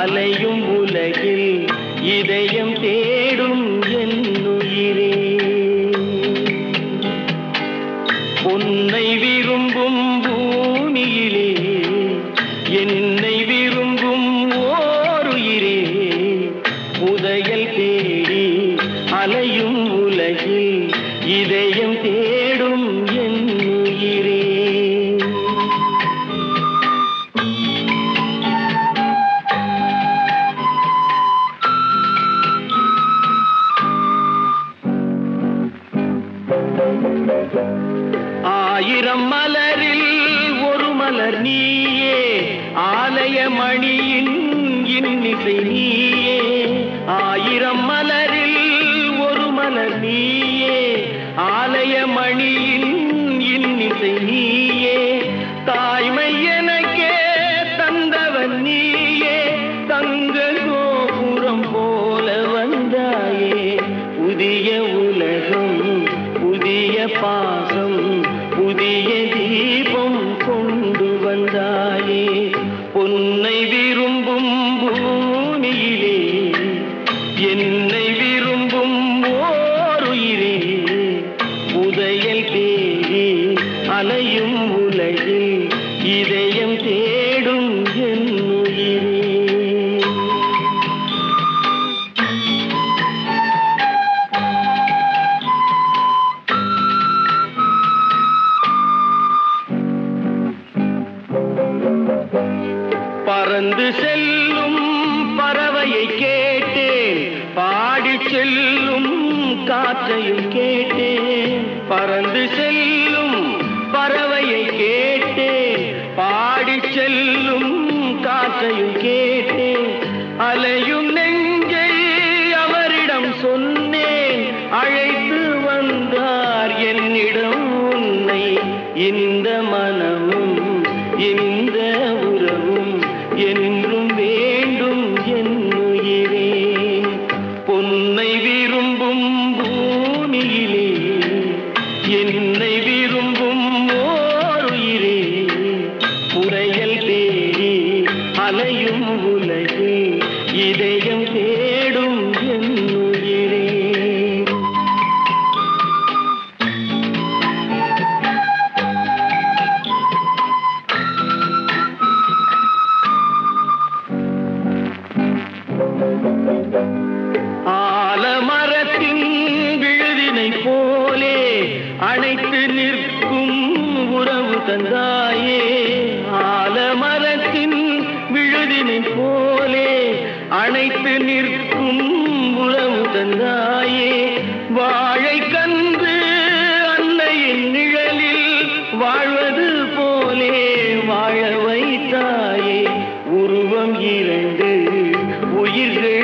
அலையும் உலகில் இதயம் தேடும் என்னுயிரே. பொன்னை விரும்பும் பூமியிலே என்னை விரும்பும் ஓருயிரே. புதையல் தேடி அலையும் உலகில் இதயம் தேடும் என்னுயிரே. ஆயிரம் மலரில் ஒரு மலர் நீயே, ஆலய மணியின் இன்னிசை நீயே. ஆயிரம் மலரில் ஒரு மலர் நீயே, ஆலய மணியின் இன்னிசை நீயே. தாய்மை எனக்கே தந்தவன் நீயே, தங்க கோபுரம் போல வந்தாயே. புதிய உலகம் புதிய பாசம் புதிய தீபம் கொண்டு வந்தாயே. பொன்னை விரும்பும் பூமியிலே என்னை விரும்பும் ஓருயிரே. புதையல் தேடி அலையும் உலகில் இதயம் தேடும் என்னுயிரே. பறந்து செல்லும் பறவையை கேட்டேன், பாடிச் செல்லும் காற்றையும் கேட்டேன். பறந்து செல்லும் பறவையை கேட்டேன், பாடிச் செல்லும் காற்றையும் கேட்டேன். அலையும் நெஞ்சை அவரிடம் சொன்னேன், அழைத்து வந்தார் என்னிடம் உன்னை. இந்த மனமும் இந்த உறவும் என்றும் வேண்டும் என்னுயிரே. பொன்னை விரும்பும் பூமியிலே என்னை விரும்பும் ஓருயிரே. புதையல் தேடி அலையும் உலகில் இதயம் தேடும் என்னுயிரே. ஆலமரத்தின் விழுதினை போலே அணைத்து நிற்கும் உறவு தந்தாயே. ஆலமரத்தின் விழுதினை போலே அணைத்து நிற்கும் உறவு தந்தாயே. வாழை கன்று அன்னையின் நிழலில் வாழ்வது போலே வாழ வைத்தாயே. உருவம் இரண்டு உயிர்கள்